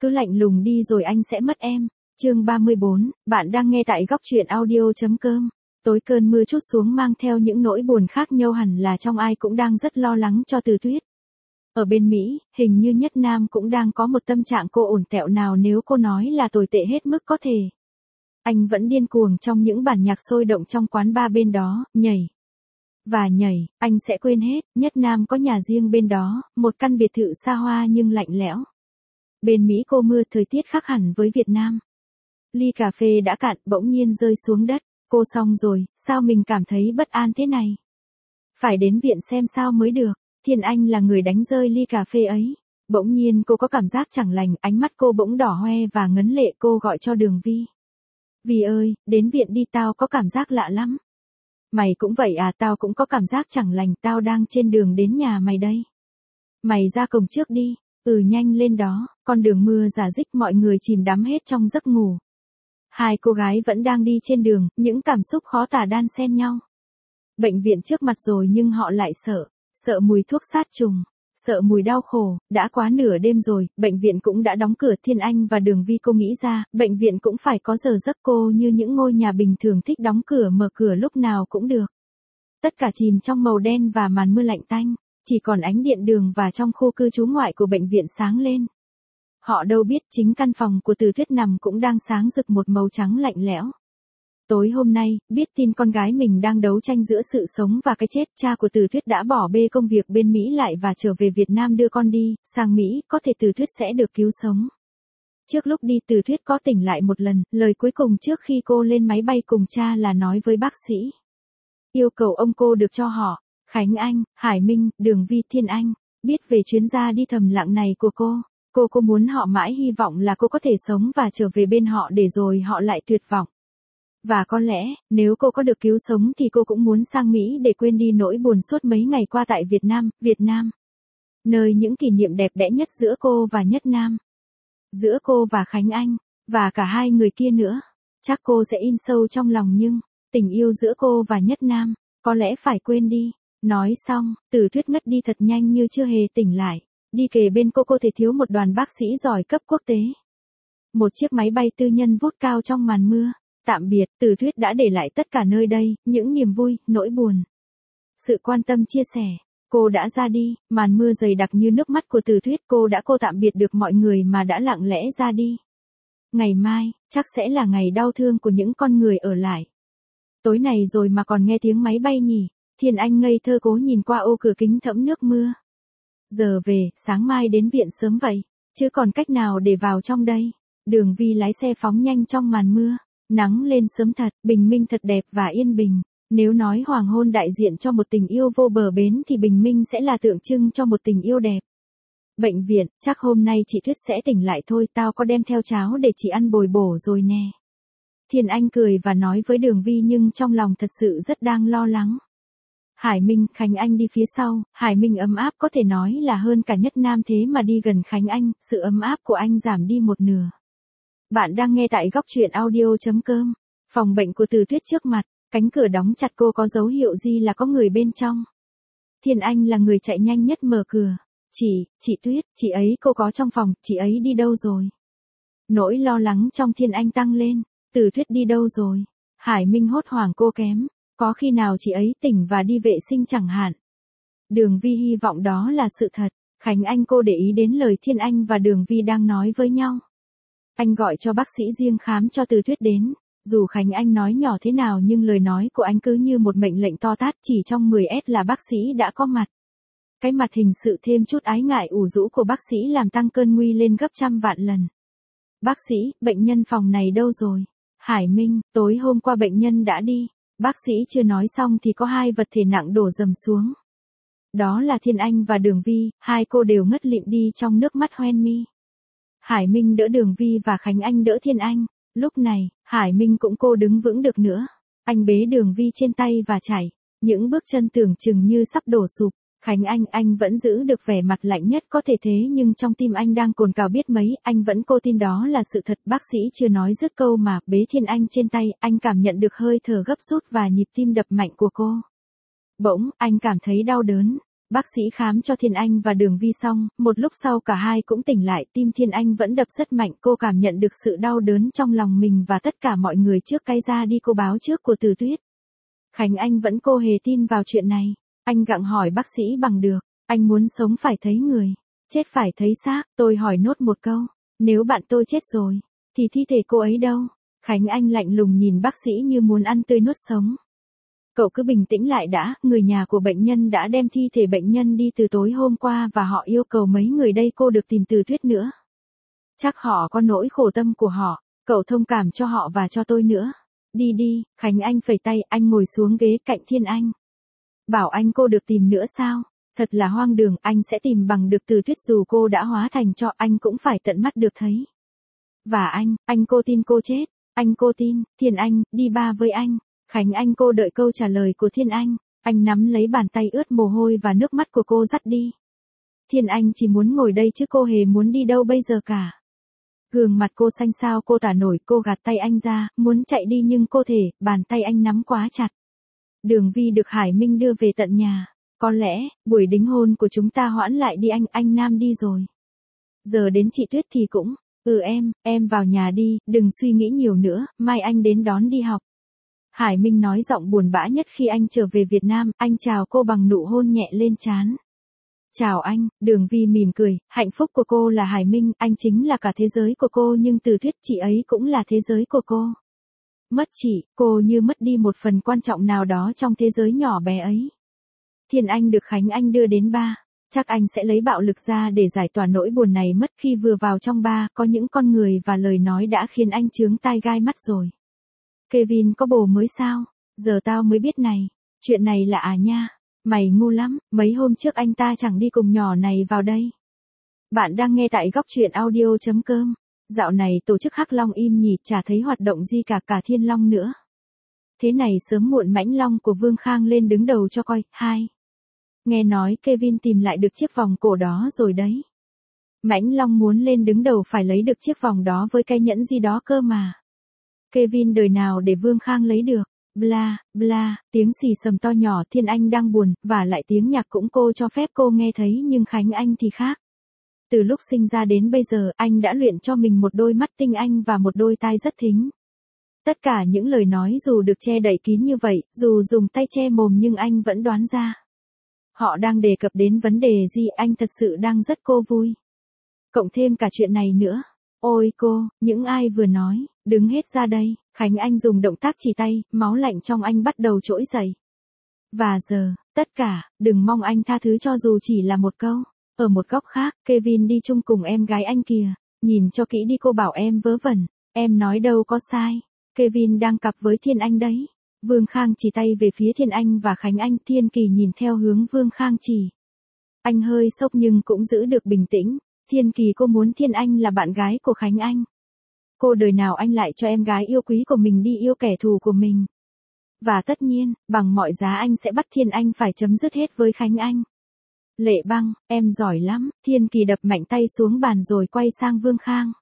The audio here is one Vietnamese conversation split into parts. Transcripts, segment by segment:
cứ lạnh lùng đi rồi anh sẽ mất em. Chương 34, bạn đang nghe tại góc truyện audio.com. Tối cơn mưa trút xuống mang theo những nỗi buồn khác nhau, hẳn là trong ai cũng đang rất lo lắng cho Từ Tuyết. Ở bên Mỹ, hình như Nhất Nam cũng đang có một tâm trạng cô ổn tẹo nào nếu cô nói là tồi tệ hết mức có thể. Anh vẫn điên cuồng trong những bản nhạc sôi động trong quán bar bên đó, nhảy. Và nhảy, anh sẽ quên hết, Nhất Nam có nhà riêng bên đó, một căn biệt thự xa hoa nhưng lạnh lẽo. Bên Mỹ cô mưa, thời tiết khác hẳn với Việt Nam. Ly cà phê đã cạn, bỗng nhiên rơi xuống đất. Cô xong rồi, sao mình cảm thấy bất an thế này? Phải đến viện xem sao mới được. Thiên Anh là người đánh rơi ly cà phê ấy. Bỗng nhiên cô có cảm giác chẳng lành, ánh mắt cô bỗng đỏ hoe và ngấn lệ. Cô gọi cho Đường Vi. Vi ơi, đến viện đi, tao có cảm giác lạ lắm. Mày cũng vậy à? Tao cũng có cảm giác chẳng lành, tao đang trên đường đến nhà mày đây. Mày ra cổng trước đi. Nhanh lên đó. Con đường mưa rả rích, mọi người chìm đắm hết trong giấc ngủ. Hai cô gái vẫn đang đi trên đường, những cảm xúc khó tả đan xen nhau. Bệnh viện trước mặt rồi nhưng họ lại sợ mùi thuốc sát trùng, sợ mùi đau khổ. Đã quá nửa đêm rồi, bệnh viện cũng đã đóng cửa. Thiên Anh và Đường Vi cô nghĩ ra, bệnh viện cũng phải có giờ giấc. Cô như những ngôi nhà bình thường thích đóng cửa mở cửa lúc nào cũng được. Tất cả chìm trong màu đen và màn mưa lạnh tanh, chỉ còn ánh điện đường và trong khu cư trú ngoại của bệnh viện sáng lên. Họ đâu biết chính căn phòng của Từ Tuyết nằm cũng đang sáng rực một màu trắng lạnh lẽo. Tối hôm nay, biết tin con gái mình đang đấu tranh giữa sự sống và cái chết, cha của Từ Tuyết đã bỏ bê công việc bên Mỹ lại và trở về Việt Nam đưa con đi, sang Mỹ, có thể Từ Tuyết sẽ được cứu sống. Trước lúc đi, Từ Tuyết có tỉnh lại một lần, lời cuối cùng trước khi cô lên máy bay cùng cha là nói với bác sĩ. Yêu cầu ông cô được cho họ, Khánh Anh, Hải Minh, Đường Vi, Thiên Anh, biết về chuyến ra đi thầm lặng này của cô. Cô muốn họ mãi hy vọng là cô có thể sống và trở về bên họ để rồi họ lại tuyệt vọng. Và có lẽ, nếu cô có được cứu sống thì cô cũng muốn sang Mỹ để quên đi nỗi buồn suốt mấy ngày qua tại Việt Nam. Nơi những kỷ niệm đẹp đẽ nhất giữa cô và Nhất Nam. Giữa cô và Khánh Anh, và cả hai người kia nữa. Chắc cô sẽ in sâu trong lòng nhưng, tình yêu giữa cô và Nhất Nam, có lẽ phải quên đi. Nói xong, Từ Tuyết ngất đi thật nhanh như chưa hề tỉnh lại. Đi kề bên cô thể thiếu một đoàn bác sĩ giỏi cấp quốc tế. Một chiếc máy bay tư nhân vút cao trong màn mưa. Tạm biệt, Từ Tuyết đã để lại tất cả nơi đây, những niềm vui, nỗi buồn. Sự quan tâm chia sẻ. Cô đã ra đi, màn mưa dày đặc như nước mắt của Từ Tuyết. Cô tạm biệt được mọi người mà đã lặng lẽ ra đi. Ngày mai, chắc sẽ là ngày đau thương của những con người ở lại. Tối này rồi mà còn nghe tiếng máy bay nhỉ? Thiên Anh ngây thơ cố nhìn qua ô cửa kính thẫm nước mưa. Giờ về, sáng mai đến viện sớm vậy, chứ còn cách nào để vào trong đây. Đường Vi lái xe phóng nhanh trong màn mưa. Nắng lên sớm thật, bình minh thật đẹp và yên bình. Nếu nói hoàng hôn đại diện cho một tình yêu vô bờ bến thì bình minh sẽ là tượng trưng cho một tình yêu đẹp. Bệnh viện, chắc hôm nay chị Tuyết sẽ tỉnh lại thôi, tao có đem theo cháo để chị ăn bồi bổ rồi nè. Thiên Anh cười và nói với Đường Vi nhưng trong lòng thật sự rất đang lo lắng. Hải Minh, Khánh Anh đi phía sau, Hải Minh ấm áp có thể nói là hơn cả Nhất Nam, thế mà đi gần Khánh Anh, sự ấm áp của anh giảm đi một nửa. Bạn đang nghe tại góc truyện audio.com. Phòng bệnh của Từ Tuyết trước mặt, cánh cửa đóng chặt, cô có dấu hiệu gì là có người bên trong. Thiên Anh là người chạy nhanh nhất mở cửa. Chị Tuyết, chị ấy cô có trong phòng, chị ấy đi đâu rồi? Nỗi lo lắng trong Thiên Anh tăng lên, Từ Tuyết đi đâu rồi? Hải Minh hốt hoảng cô kém. Có khi nào chị ấy tỉnh và đi vệ sinh chẳng hạn? Đường Vi hy vọng đó là sự thật. Khánh Anh cô để ý đến lời Thiên Anh và Đường Vi đang nói với nhau. Anh gọi cho bác sĩ riêng khám cho Từ Tuyết đến. Dù Khánh Anh nói nhỏ thế nào nhưng lời nói của anh cứ như một mệnh lệnh to tát, chỉ trong 10s là bác sĩ đã có mặt. Cái mặt hình sự thêm chút ái ngại ủ rũ của bác sĩ làm tăng cơn nguy lên gấp trăm vạn lần. Bác sĩ, bệnh nhân phòng này đâu rồi? Hải Minh, tối hôm qua bệnh nhân đã đi. Bác sĩ chưa nói xong thì có hai vật thể nặng đổ dầm xuống. Đó là Thiên Anh và Đường Vi, hai cô đều ngất lịm đi trong nước mắt hoen mi. Hải Minh đỡ Đường Vi và Khánh Anh đỡ Thiên Anh. Lúc này, Hải Minh cũng cô đứng vững được nữa. Anh bế Đường Vi trên tay và chạy. Những bước chân tưởng chừng như sắp đổ sụp. Khánh Anh vẫn giữ được vẻ mặt lạnh nhất có thể thế nhưng trong tim anh đang cồn cào biết mấy, anh vẫn cô tin đó là sự thật. Bác sĩ chưa nói dứt câu mà bế Thiên Anh trên tay, anh cảm nhận được hơi thở gấp rút và nhịp tim đập mạnh của cô. Bỗng, anh cảm thấy đau đớn. Bác sĩ khám cho Thiên Anh và Đường Vi xong, một lúc sau cả hai cũng tỉnh lại, tim Thiên Anh vẫn đập rất mạnh, cô cảm nhận được sự đau đớn trong lòng mình và tất cả mọi người trước cái ra đi cô báo trước của Từ Tuyết. Khánh Anh vẫn cô hề tin vào chuyện này, anh gặng hỏi bác sĩ bằng được, anh muốn sống phải thấy người, chết phải thấy xác, tôi hỏi nốt một câu, nếu bạn tôi chết rồi, thì thi thể cô ấy đâu? Khánh Anh lạnh lùng nhìn bác sĩ như muốn ăn tươi nuốt sống. Cậu cứ bình tĩnh lại đã, người nhà của bệnh nhân đã đem thi thể bệnh nhân đi từ tối hôm qua và họ yêu cầu mấy người đây cô được tìm Từ Tuyết nữa. Chắc họ có nỗi khổ tâm của họ, cậu thông cảm cho họ và cho tôi nữa. Đi đi, Khánh Anh phẩy tay, anh ngồi xuống ghế cạnh Thiên Anh. Bảo anh cô được tìm nữa sao? Thật là hoang đường, anh sẽ tìm bằng được Từ Tuyết dù cô đã hóa thành cho anh cũng phải tận mắt được thấy. Và anh cô tin cô chết, anh cô tin, Thiên Anh, đi ba với anh. Khánh Anh cô đợi câu trả lời của Thiên anh nắm lấy bàn tay ướt mồ hôi và nước mắt của cô dắt đi. Thiên Anh chỉ muốn ngồi đây chứ cô hề muốn đi đâu bây giờ cả. Gương mặt cô xanh xao cô tả nổi, cô gạt tay anh ra, muốn chạy đi nhưng cô thể, bàn tay anh nắm quá chặt. Đường Vi được Hải Minh đưa về tận nhà, có lẽ, buổi đính hôn của chúng ta hoãn lại đi anh Nam đi rồi. Giờ đến chị Tuyết thì cũng, em vào nhà đi, đừng suy nghĩ nhiều nữa, mai anh đến đón đi học. Hải Minh nói giọng buồn bã nhất khi anh trở về Việt Nam, anh chào cô bằng nụ hôn nhẹ lên trán. Chào anh, Đường Vi mỉm cười, hạnh phúc của cô là Hải Minh, anh chính là cả thế giới của cô nhưng Từ Tuyết chị ấy cũng là thế giới của cô. Mất chị, cô như mất đi một phần quan trọng nào đó trong thế giới nhỏ bé ấy. Thiên Anh được Khánh Anh đưa đến bar, chắc anh sẽ lấy bạo lực ra để giải tỏa nỗi buồn này mất. Khi vừa vào trong bar, có những con người và lời nói đã khiến anh chướng tai gai mắt rồi. Kevin có bồ mới sao? Giờ tao mới biết này. Chuyện này là nha. Mày ngu lắm, mấy hôm trước anh ta chẳng đi cùng nhỏ này vào đây. Bạn đang nghe tại góc truyện audio.com. Dạo này tổ chức Hắc Long im nhỉ, chả thấy hoạt động gì cả Thiên Long nữa. Thế này sớm muộn Mãnh Long của Vương Khang lên đứng đầu cho coi. Nghe nói Kevin tìm lại được chiếc vòng cổ đó rồi đấy. Mãnh Long muốn lên đứng đầu phải lấy được chiếc vòng đó với cái nhẫn gì đó cơ mà. Kevin đời nào để Vương Khang lấy được. Bla, bla, tiếng xì xầm to nhỏ. Thiên Anh đang buồn, và lại tiếng nhạc cũng cô cho phép cô nghe thấy nhưng Khánh Anh thì khác. Từ lúc sinh ra đến bây giờ, anh đã luyện cho mình một đôi mắt tinh anh và một đôi tai rất thính. Tất cả những lời nói dù được che đậy kín như vậy, dù dùng tay che mồm nhưng anh vẫn đoán ra. Họ đang đề cập đến vấn đề gì, anh thật sự đang rất cô vui. Cộng thêm cả chuyện này nữa. Ôi cô, những ai vừa nói, đứng hết ra đây. Khánh Anh dùng động tác chỉ tay, máu lạnh trong anh bắt đầu trỗi dậy. Và giờ, tất cả, đừng mong anh tha thứ cho dù chỉ là một câu. Ở một góc khác, Kevin đi chung cùng em gái anh kìa. Nhìn cho kỹ đi, cô bảo em vớ vẩn. Em nói đâu có sai. Kevin đang cặp với Thiên Anh đấy. Vương Khang chỉ tay về phía Thiên Anh và Khánh Anh. Thiên Kỳ nhìn theo hướng Vương Khang chỉ. Anh hơi sốc nhưng cũng giữ được bình tĩnh. Thiên Kỳ, cô muốn Thiên Anh là bạn gái của Khánh Anh. Cô đời nào anh lại cho em gái yêu quý của mình đi yêu kẻ thù của mình. Và tất nhiên, bằng mọi giá anh sẽ bắt Thiên Anh phải chấm dứt hết với Khánh Anh. Lệ Băng, em giỏi lắm. Thiên Kỳ đập mạnh tay xuống bàn rồi quay sang Vương Khang.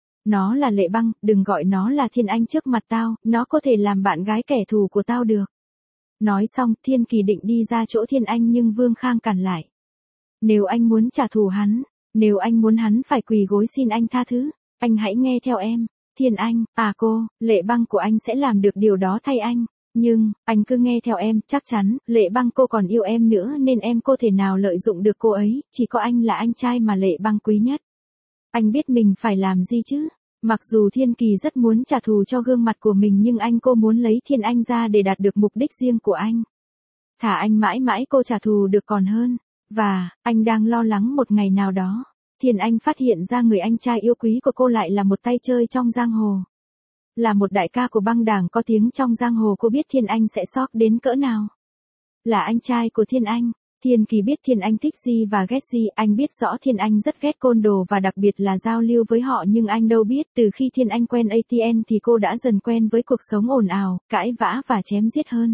Nó là Lệ Băng, đừng gọi nó là Thiên Anh trước mặt tao, nó có thể làm bạn gái kẻ thù của tao được. Nói xong, Thiên Kỳ định đi ra chỗ Thiên Anh nhưng Vương Khang cản lại. Nếu anh muốn trả thù hắn, nếu anh muốn hắn phải quỳ gối xin anh tha thứ, anh hãy nghe theo em. Thiên Anh, cô, Lệ Băng của anh sẽ làm được điều đó thay anh. Nhưng, anh cứ nghe theo em, chắc chắn, Lệ Băng cô còn yêu em nữa nên em có thể nào lợi dụng được cô ấy, chỉ có anh là anh trai mà Lệ Băng quý nhất. Anh biết mình phải làm gì chứ? Mặc dù Thiên Kỳ rất muốn trả thù cho gương mặt của mình nhưng cô muốn lấy Thiên Anh ra để đạt được mục đích riêng của anh. Thả anh mãi mãi cô trả thù được còn hơn. Và, anh đang lo lắng một ngày nào đó. Thiên Anh phát hiện ra người anh trai yêu quý của cô lại là một tay chơi trong giang hồ. Là một đại ca của băng đảng có tiếng trong giang hồ, cô biết Thiên Anh sẽ sốc đến cỡ nào. Là anh trai của Thiên Anh. Thiên Kỳ biết Thiên Anh thích gì và ghét gì, anh biết rõ Thiên Anh rất ghét côn đồ và đặc biệt là giao lưu với họ nhưng anh đâu biết từ khi Thiên Anh quen ATN thì cô đã dần quen với cuộc sống ồn ào, cãi vã và chém giết hơn.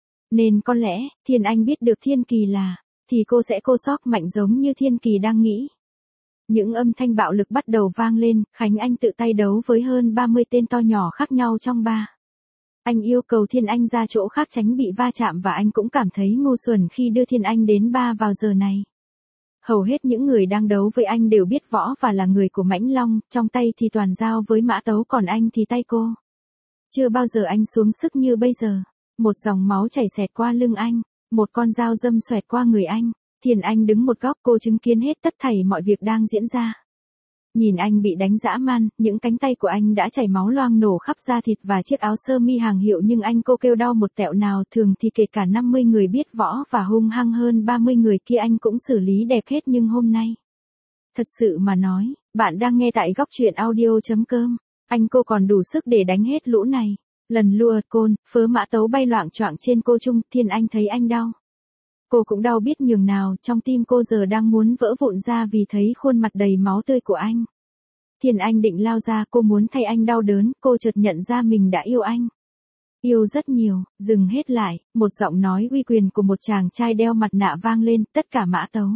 Nên có lẽ, Thiên Anh biết được Thiên Kỳ thì cô sẽ sốc mạnh giống như Thiên Kỳ đang nghĩ. Những âm thanh bạo lực bắt đầu vang lên, Khánh Anh tự tay đấu với hơn 30 tên to nhỏ khác nhau trong bar. Anh yêu cầu Thiên Anh ra chỗ khác tránh bị va chạm và anh cũng cảm thấy ngu xuẩn khi đưa Thiên Anh đến bar vào giờ này. Hầu hết những người đang đấu với anh đều biết võ và là người của Mãnh Long, trong tay thì toàn dao với mã tấu còn anh thì tay cô. Chưa bao giờ anh xuống sức như bây giờ. Một dòng máu chảy xẹt qua lưng anh, một con dao đâm xoẹt qua người anh. Thiên Anh đứng một góc, cô chứng kiến hết tất thảy mọi việc đang diễn ra. Nhìn anh bị đánh dã man, những cánh tay của anh đã chảy máu loang nổ khắp da thịt và chiếc áo sơ mi hàng hiệu nhưng anh cô kêu đau một tẹo nào. Thường thì kể cả 50 người biết võ và hung hăng hơn 30 người kia anh cũng xử lý đẹp hết nhưng hôm nay. Thật sự mà nói, bạn đang nghe tại góc truyện audio.com. Anh cô còn đủ sức để đánh hết lũ này. Lần lùa côn, phớ mã tấu bay loạng choạng trên cô Trung, Thiên Anh thấy anh đau. Cô cũng đau biết nhường nào, trong tim cô giờ đang muốn vỡ vụn ra vì thấy khuôn mặt đầy máu tươi của anh. Thiên Anh định lao ra, cô muốn thay anh đau đớn, cô chợt nhận ra mình đã yêu anh. Yêu rất nhiều, dừng hết lại, một giọng nói uy quyền của một chàng trai đeo mặt nạ vang lên, tất cả mã tấu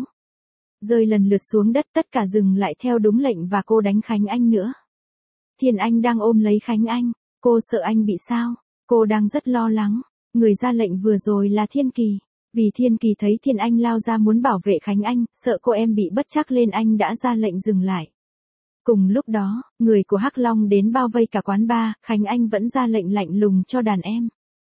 rơi lần lượt xuống đất, tất cả dừng lại theo đúng lệnh và cô đánh Khánh Anh nữa. Thiên Anh đang ôm lấy Khánh Anh, cô sợ anh bị sao, cô đang rất lo lắng. Người ra lệnh vừa rồi là Thiên Kỳ. Vì Thiên Kỳ thấy Thiên Anh lao ra muốn bảo vệ Khánh Anh, sợ cô em bị bất trắc lên anh đã ra lệnh dừng lại. Cùng lúc đó, người của Hắc Long đến bao vây cả quán bar, Khánh Anh vẫn ra lệnh lạnh lùng cho đàn em.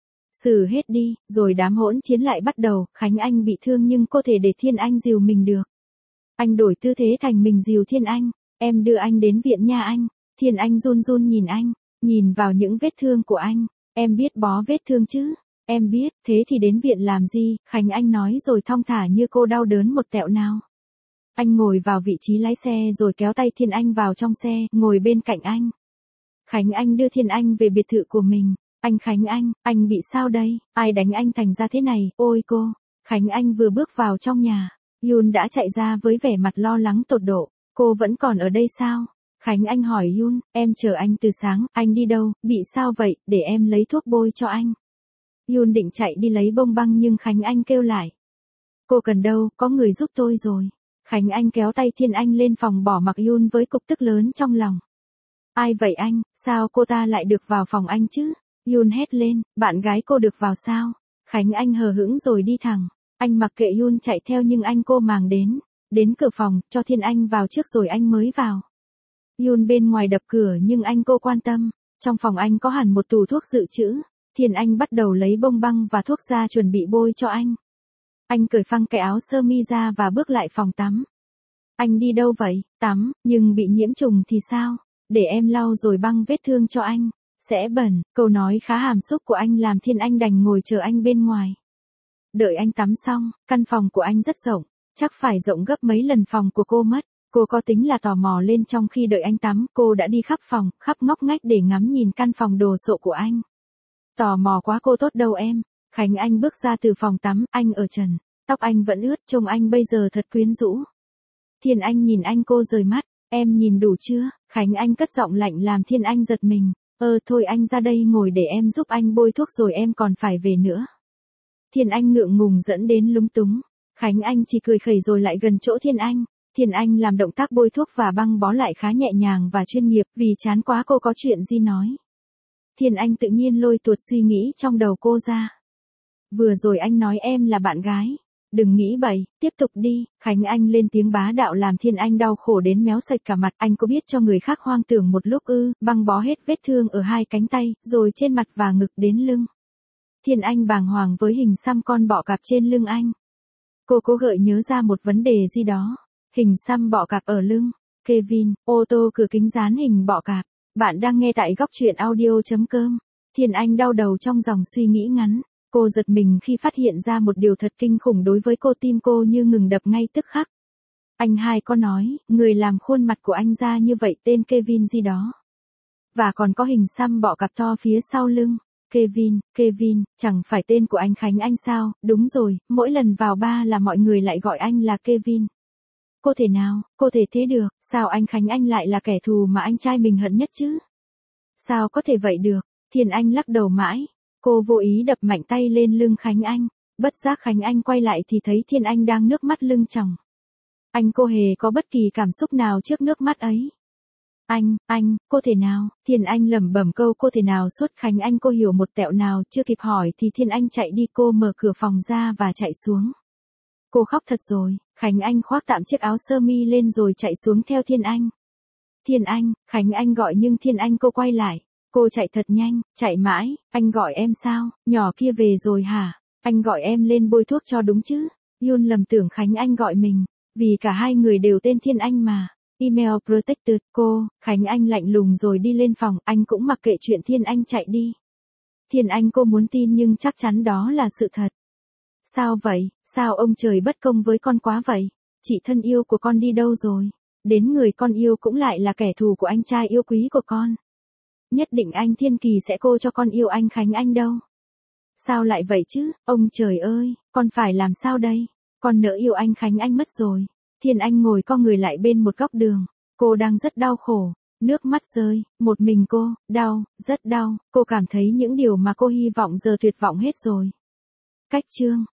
Xử hết đi, rồi đám hỗn chiến lại bắt đầu, Khánh Anh bị thương nhưng cô thể để Thiên Anh dìu mình được. Anh đổi tư thế thành mình dìu Thiên Anh, em đưa anh đến viện nha anh. Thiên Anh run run nhìn anh, nhìn vào những vết thương của anh, em biết bó vết thương chứ? Em biết, thế thì đến viện làm gì? Khánh Anh nói rồi thong thả như cô đau đớn một tẹo nào. Anh ngồi vào vị trí lái xe rồi kéo tay Thiên Anh vào trong xe, ngồi bên cạnh anh. Khánh Anh đưa Thiên Anh về biệt thự của mình. Anh Khánh anh bị sao đây? Ai đánh anh thành ra thế này? Ôi cô! Khánh Anh vừa bước vào trong nhà, Yoon đã chạy ra với vẻ mặt lo lắng tột độ. Cô vẫn còn ở đây sao? Khánh Anh hỏi Yoon, em chờ anh từ sáng, anh đi đâu, bị sao vậy, để em lấy thuốc bôi cho anh. Yoon định chạy đi lấy bông băng nhưng Khánh Anh kêu lại. Cô cần đâu, có người giúp tôi rồi. Khánh Anh kéo tay Thiên Anh lên phòng bỏ mặc Yoon với cục tức lớn trong lòng. Ai vậy anh, sao cô ta lại được vào phòng anh chứ? Yoon hét lên, bạn gái cô được vào sao? Khánh Anh hờ hững rồi đi thẳng. Anh mặc kệ Yoon chạy theo nhưng anh cô màng đến cửa phòng, cho Thiên Anh vào trước rồi anh mới vào. Yoon bên ngoài đập cửa nhưng anh cô quan tâm. Trong phòng anh có hẳn một tủ thuốc dự trữ. Thiên Anh bắt đầu lấy bông băng và thuốc ra chuẩn bị bôi cho anh. Anh cởi phăng cái áo sơ mi ra và bước lại phòng tắm. Anh đi đâu vậy? Tắm, nhưng bị nhiễm trùng thì sao? Để em lau rồi băng vết thương cho anh. Sẽ bẩn, câu nói khá hàm xúc của anh làm Thiên Anh đành ngồi chờ anh bên ngoài. Đợi anh tắm xong, căn phòng của anh rất rộng, chắc phải rộng gấp mấy lần phòng của cô mất. Cô có tính là tò mò lên trong khi đợi anh tắm, cô đã đi khắp phòng, khắp ngóc ngách để ngắm nhìn căn phòng đồ sộ của anh. Tò mò quá cô tốt đâu em. Khánh Anh bước ra từ phòng tắm, anh ở trần, tóc anh vẫn ướt, trông anh bây giờ thật quyến rũ. Thiên Anh nhìn anh cô rời mắt, em nhìn đủ chưa? Khánh Anh cất giọng lạnh làm Thiên Anh giật mình. Thôi anh ra đây ngồi để em giúp anh bôi thuốc rồi em còn phải về nữa. Thiên Anh ngượng ngùng dẫn đến lúng túng. Khánh Anh chỉ cười khẩy rồi lại gần chỗ Thiên Anh. Thiên Anh làm động tác bôi thuốc và băng bó lại khá nhẹ nhàng và chuyên nghiệp vì chán quá cô có chuyện gì nói. Thiên Anh tự nhiên lôi tuột suy nghĩ trong đầu cô ra. Vừa rồi anh nói em là bạn gái. Đừng nghĩ bậy, tiếp tục đi. Khánh Anh lên tiếng bá đạo làm Thiên Anh đau khổ đến méo sạch cả mặt. Anh có biết cho người khác hoang tưởng một lúc ư? Băng bó hết vết thương ở hai cánh tay, rồi trên mặt và ngực đến lưng. Thiên Anh bàng hoàng với hình xăm con bọ cạp trên lưng anh. Cô cố gợi nhớ ra một vấn đề gì đó. Hình xăm bọ cạp ở lưng. Kevin, ô tô cửa kính dán hình bọ cạp. Bạn đang nghe tại góc truyện audio.com. Thiên Anh đau đầu trong dòng suy nghĩ ngắn. Cô giật mình khi phát hiện ra một điều thật kinh khủng đối với cô, tim cô như ngừng đập ngay tức khắc. Anh hai có nói, người làm khuôn mặt của anh ra như vậy tên Kevin gì đó. Và còn có hình xăm bọ cạp to phía sau lưng. Kevin, chẳng phải tên của anh Khánh Anh sao? Đúng rồi, mỗi lần vào bar là mọi người lại gọi anh là Kevin. Cô thể thế được, sao anh Khánh Anh lại là kẻ thù mà anh trai mình hận nhất chứ? Sao có thể vậy được? Thiên Anh lắc đầu mãi. Cô vô ý đập mạnh tay lên lưng Khánh Anh. Bất giác Khánh Anh quay lại thì thấy Thiên Anh đang nước mắt lưng tròng. Anh cô hề có bất kỳ cảm xúc nào trước nước mắt ấy. Cô thể nào, Thiên Anh lẩm bẩm câu cô thể nào suốt Khánh Anh cô hiểu một tẹo nào, chưa kịp hỏi thì Thiên Anh chạy đi, cô mở cửa phòng ra và chạy xuống. Cô khóc thật rồi, Khánh Anh khoác tạm chiếc áo sơ mi lên rồi chạy xuống theo Thiên Anh. Thiên Anh, Khánh Anh gọi nhưng Thiên Anh cô quay lại. Cô chạy thật nhanh, chạy mãi, anh gọi em sao, nhỏ kia về rồi hả? Anh gọi em lên bôi thuốc cho đúng chứ? Yun lầm tưởng Khánh Anh gọi mình, vì cả hai người đều tên Thiên Anh mà. Email protected, cô, Khánh Anh lạnh lùng rồi đi lên phòng, anh cũng mặc kệ chuyện Thiên Anh chạy đi. Thiên Anh cô muốn tin nhưng chắc chắn đó là sự thật. Sao vậy, sao ông trời bất công với con quá vậy? Chị thân yêu của con đi đâu rồi? Đến người con yêu cũng lại là kẻ thù của anh trai yêu quý của con. Nhất định anh Thiên Kỳ sẽ cô cho con yêu anh Khánh Anh đâu. Sao lại vậy chứ, ông trời ơi, con phải làm sao đây? Con nỡ yêu anh Khánh Anh mất rồi. Thiên Anh ngồi co người lại bên một góc đường. Cô đang rất đau khổ. Nước mắt rơi, một mình cô, đau, rất đau. Cô cảm thấy những điều mà cô hy vọng giờ tuyệt vọng hết rồi. Cách chương